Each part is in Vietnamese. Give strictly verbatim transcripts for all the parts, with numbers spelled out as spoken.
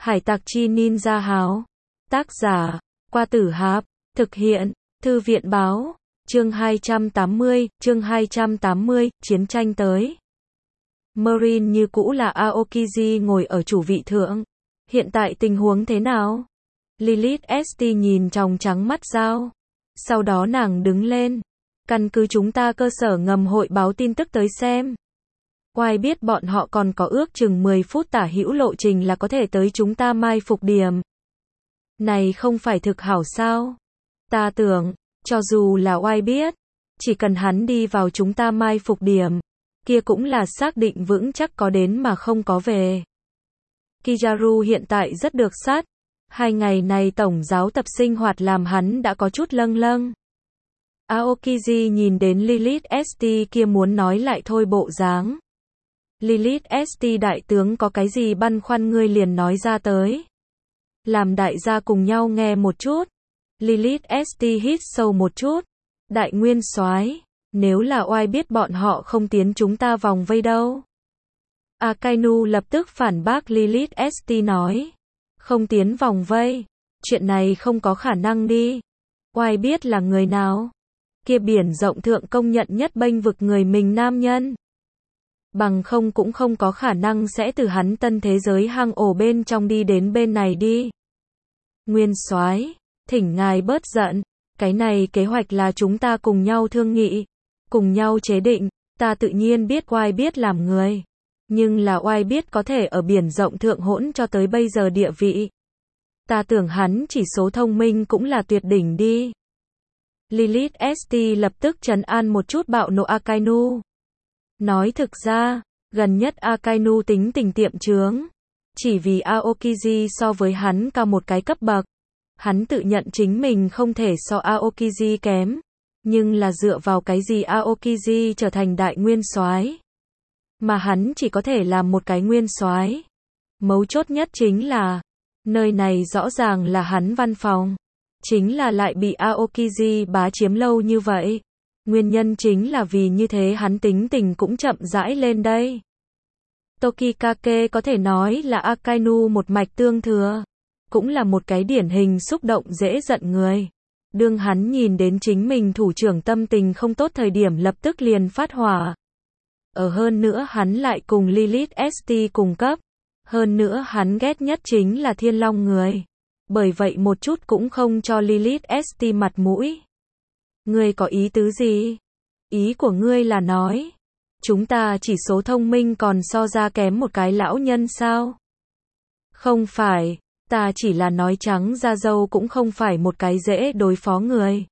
Hải tặc chi ninja háo. Tác giả, Qua Tử Hạp. Thực hiện, Thư viện báo. Chương hai trăm tám mươi, chương hai trăm tám mươi, chiến tranh tới. Marine như cũ là Aokiji ngồi ở chủ vị thượng. Hiện tại tình huống thế nào? Lilith ét tê nhìn tròng trắng mắt dao. Sau đó nàng đứng lên. Căn cứ chúng ta cơ sở ngầm hội báo tin tức tới xem. Oai biết bọn họ còn có ước chừng mười phút tả hữu lộ trình là có thể tới chúng ta mai phục điểm. Này không phải thực hảo sao? Ta tưởng, cho dù là oai biết, chỉ cần hắn đi vào chúng ta mai phục điểm, kia cũng là xác định vững chắc có đến mà không có về. Kizaru hiện tại rất được sát. Hai ngày này tổng giáo tập sinh hoạt làm hắn đã có chút lâng lâng. Aokiji nhìn đến Lilith ét tê kia muốn nói lại thôi bộ dáng. Lilith ét tê đại tướng có cái gì băn khoăn ngươi liền nói ra tới. Làm đại gia cùng nhau nghe một chút. Lilith ét tê hít sâu một chút. Đại nguyên soái, nếu là oai biết bọn họ không tiến chúng ta vòng vây đâu. Akainu lập tức phản bác Lilith ét tê nói. Không tiến vòng vây. Chuyện này không có khả năng đi. Oai biết là người nào? Kia biển rộng thượng công nhận nhất bênh vực người mình nam nhân. Bằng không cũng không có khả năng sẽ từ hắn tân thế giới hang ổ bên trong đi đến bên này đi. Nguyên soái, thỉnh ngài bớt giận. Cái này kế hoạch là chúng ta cùng nhau thương nghị, cùng nhau chế định. Ta tự nhiên biết oai biết làm người. Nhưng là oai biết có thể ở biển rộng thượng hỗn cho tới bây giờ địa vị. Ta tưởng hắn chỉ số thông minh cũng là tuyệt đỉnh đi. Lilith ét tê lập tức trấn an một chút bạo nộ Akainu. Nói thực ra, gần nhất Akainu tính tình tiệm chướng. Chỉ vì Aokiji so với hắn cao một cái cấp bậc. Hắn tự nhận chính mình không thể so Aokiji kém. Nhưng là dựa vào cái gì Aokiji trở thành đại nguyên soái, mà hắn chỉ có thể làm một cái nguyên soái. Mấu chốt nhất chính là, nơi này rõ ràng là hắn văn phòng. Chính là lại bị Aokiji bá chiếm lâu như vậy. Nguyên nhân chính là vì như thế hắn tính tình cũng chậm rãi lên đây. Tokikake có thể nói là Akainu một mạch tương thừa. Cũng là một cái điển hình xúc động dễ giận người. Đương hắn nhìn đến chính mình thủ trưởng tâm tình không tốt thời điểm lập tức liền phát hỏa. Ở hơn nữa hắn lại cùng Lilith ét tê cùng cấp. Hơn nữa hắn ghét nhất chính là Thiên Long người. Bởi vậy một chút cũng không cho Lilith ét tê mặt mũi. Ngươi có ý tứ gì? Ý của ngươi là nói, chúng ta chỉ số thông minh còn so ra kém một cái lão nhân sao? Không phải, ta chỉ là nói trắng ra dâu cũng không phải một cái dễ đối phó người.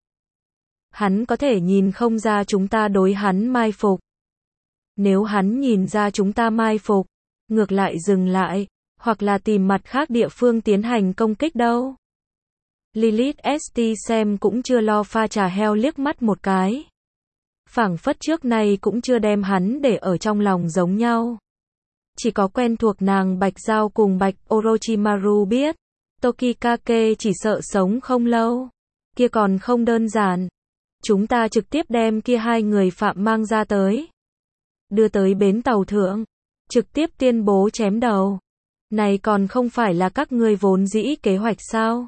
Hắn có thể nhìn không ra chúng ta đối hắn mai phục. Nếu hắn nhìn ra chúng ta mai phục, ngược lại dừng lại, hoặc là tìm mặt khác địa phương tiến hành công kích đâu. Lilith ét tê xem cũng chưa lo pha trà heo liếc mắt một cái. Phảng phất trước nay cũng chưa đem hắn để ở trong lòng giống nhau. Chỉ có quen thuộc nàng Bạch Giao cùng Bạch Orochimaru biết. Tokikake chỉ sợ sống không lâu. Kia còn không đơn giản. Chúng ta trực tiếp đem kia hai người phạm mang ra tới. Đưa tới bến tàu thượng. Trực tiếp tuyên bố chém đầu. Này còn không phải là các ngươi vốn dĩ kế hoạch sao?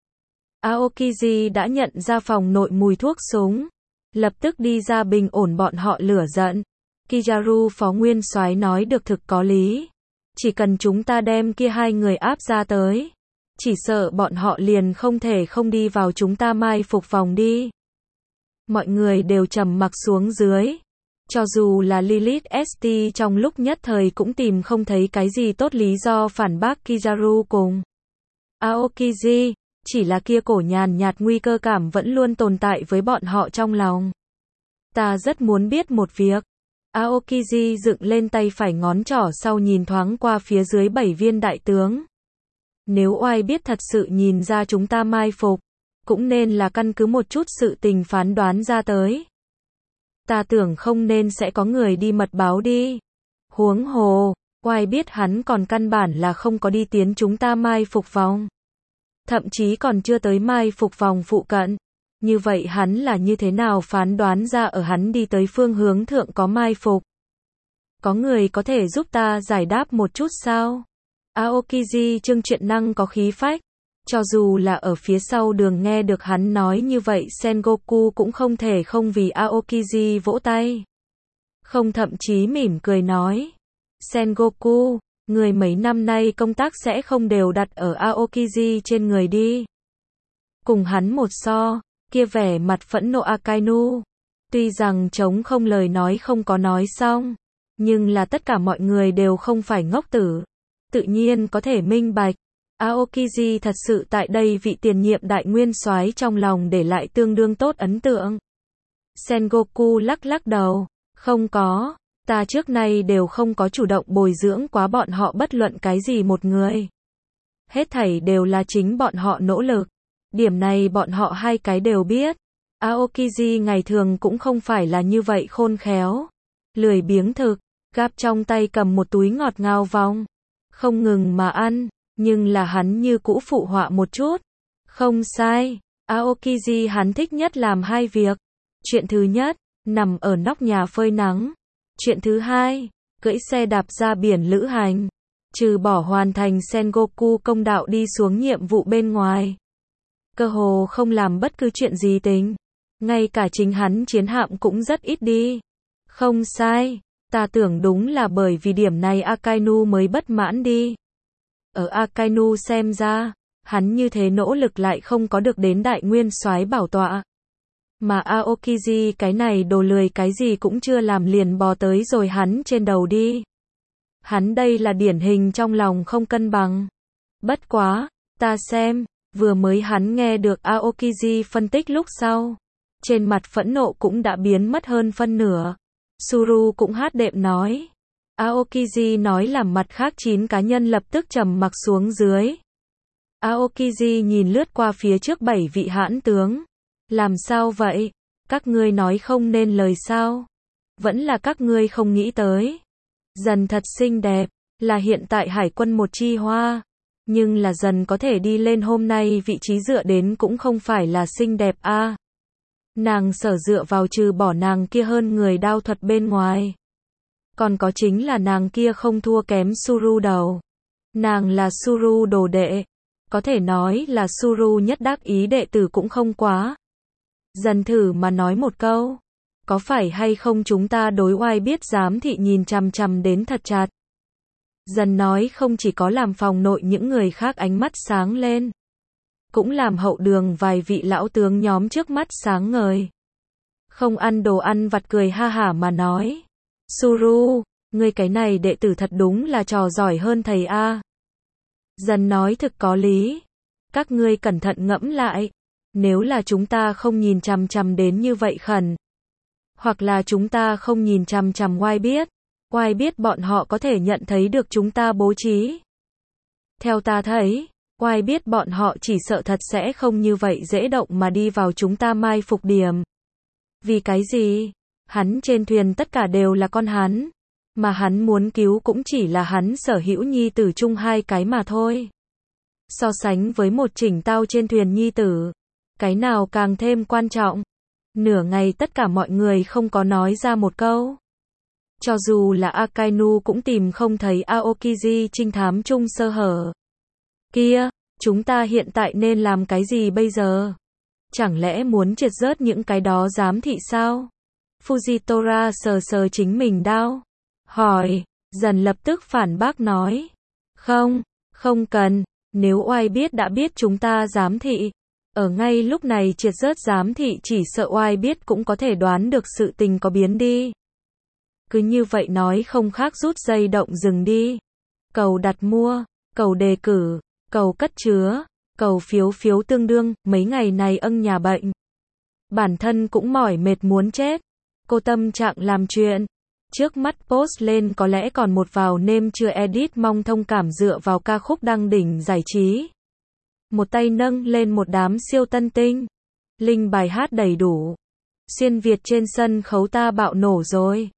Aokiji đã nhận ra phòng nội mùi thuốc súng. Lập tức đi ra bình ổn bọn họ lửa giận. Kizaru phó nguyên soái nói được thực có lý. Chỉ cần chúng ta đem kia hai người áp ra tới. Chỉ sợ bọn họ liền không thể không đi vào chúng ta mai phục phòng đi. Mọi người đều trầm mặc xuống dưới. Cho dù là Lilith ét tê trong lúc nhất thời cũng tìm không thấy cái gì tốt lý do phản bác Kizaru cùng Aokiji. Chỉ là kia cổ nhàn nhạt nguy cơ cảm vẫn luôn tồn tại với bọn họ trong lòng. Ta rất muốn biết một việc. Aokiji dựng lên tay phải ngón trỏ sau nhìn thoáng qua phía dưới bảy viên đại tướng. Nếu oai biết thật sự nhìn ra chúng ta mai phục, cũng nên là căn cứ một chút sự tình phán đoán ra tới. Ta tưởng không nên sẽ có người đi mật báo đi. Huống hồ, oai biết hắn còn căn bản là không có đi tiến chúng ta mai phục vòng. Thậm chí còn chưa tới mai phục vòng phụ cận. Như vậy hắn là như thế nào phán đoán ra ở hắn đi tới phương hướng thượng có mai phục? Có người có thể giúp ta giải đáp một chút sao? Aokiji Trương chuyện năng có khí phách. Cho dù là ở phía sau đường nghe được hắn nói như vậy Sengoku cũng không thể không vì Aokiji vỗ tay. Không thậm chí mỉm cười nói. Sengoku, người mấy năm nay công tác sẽ không đều đặt ở Aokiji trên người đi. Cùng hắn một so, kia vẻ mặt phẫn nộ Akainu. Tuy rằng trống không lời nói không có nói xong, nhưng là tất cả mọi người đều không phải ngốc tử. Tự nhiên có thể minh bạch. Aokiji thật sự tại đây vị tiền nhiệm đại nguyên soái trong lòng để lại tương đương tốt ấn tượng. Sengoku lắc lắc đầu. Không có, ta trước nay đều không có chủ động bồi dưỡng quá bọn họ bất luận cái gì một người. Hết thảy đều là chính bọn họ nỗ lực. Điểm này bọn họ hai cái đều biết. Aokiji ngày thường cũng không phải là như vậy khôn khéo. Lười biếng thực, gắp trong tay cầm một túi ngọt ngào vòng. Không ngừng mà ăn, nhưng là hắn như cũ phụ họa một chút. Không sai, Aokiji hắn thích nhất làm hai việc. Chuyện thứ nhất, nằm ở nóc nhà phơi nắng. Chuyện thứ hai, cưỡi xe đạp ra biển lữ hành. Trừ bỏ hoàn thành Sengoku công đạo đi xuống nhiệm vụ bên ngoài. Cơ hồ không làm bất cứ chuyện gì tính. Ngay cả chính hắn chiến hạm cũng rất ít đi. Không sai, ta tưởng đúng là bởi vì điểm này Akainu mới bất mãn đi. Ở Akainu xem ra, hắn như thế nỗ lực lại không có được đến đại nguyên soái bảo tọa. Mà Aokiji cái này đồ lười cái gì cũng chưa làm liền bò tới rồi hắn trên đầu đi. Hắn đây là điển hình trong lòng không cân bằng. Bất quá, ta xem, vừa mới hắn nghe được Aokiji phân tích lúc sau. Trên mặt phẫn nộ cũng đã biến mất hơn phân nửa. Suru cũng hát đệm nói. Aokiji nói làm mặt khác chín cá nhân lập tức trầm mặc xuống dưới. Aokiji nhìn lướt qua phía trước bảy vị hãn tướng. Làm sao vậy? Các ngươi nói không nên lời sao? Vẫn là các ngươi không nghĩ tới. Dần thật xinh đẹp, là hiện tại hải quân một chi hoa. Nhưng là dần có thể đi lên hôm nay vị trí dựa đến cũng không phải là xinh đẹp a. À, nàng sở dựa vào trừ bỏ nàng kia hơn người đao thuật bên ngoài. Còn có chính là nàng kia không thua kém Suru đầu. Nàng là Suru đồ đệ. Có thể nói là Suru nhất đắc ý đệ tử cũng không quá. Dần thử mà nói một câu. Có phải hay không chúng ta đối oai biết giám thị nhìn chằm chằm đến thật chặt. Dần nói không chỉ có làm phòng nội những người khác ánh mắt sáng lên. Cũng làm hậu đường vài vị lão tướng nhóm trước mắt sáng ngời. Không ăn đồ ăn vặt cười ha hả mà nói. Suru, ngươi cái này đệ tử thật đúng là trò giỏi hơn thầy a. Dần nói thực có lý. Các ngươi cẩn thận ngẫm lại. Nếu là chúng ta không nhìn chằm chằm đến như vậy khẩn. Hoặc là chúng ta không nhìn chằm chằm oai biết. Oai biết bọn họ có thể nhận thấy được chúng ta bố trí. Theo ta thấy, oai biết bọn họ chỉ sợ thật sẽ không như vậy dễ động mà đi vào chúng ta mai phục điểm. Vì cái gì? Hắn trên thuyền tất cả đều là con hắn. Mà hắn muốn cứu cũng chỉ là hắn sở hữu nhi tử chung hai cái mà thôi. So sánh với một chỉnh tao trên thuyền nhi tử. Cái nào càng thêm quan trọng? Nửa ngày tất cả mọi người không có nói ra một câu. Cho dù là Akainu cũng tìm không thấy Aokiji trinh thám chung sơ hở. Kia, chúng ta hiện tại nên làm cái gì bây giờ? Chẳng lẽ muốn triệt rớt những cái đó giám thị sao? Fujitora sờ sờ chính mình đau. Hỏi, dần lập tức phản bác nói. Không, không cần, nếu oai biết đã biết chúng ta giám thị. Ở ngay lúc này triệt rớt giám thị chỉ sợ oai biết cũng có thể đoán được sự tình có biến đi. Cứ như vậy nói không khác rút dây động rừng đi. Cầu đặt mua, cầu đề cử, cầu cất chứa, cầu phiếu phiếu tương đương, mấy ngày này âng nhà bệnh. Bản thân cũng mỏi mệt muốn chết. Cô tâm trạng làm chuyện. Trước mắt post lên có lẽ còn một vào nêm chưa edit mong thông cảm dựa vào ca khúc đăng đỉnh giải trí. Một tay nâng lên một đám siêu tân tinh. Link bài hát đầy đủ. Xuyên Việt trên sân khấu ta bạo nổ rồi.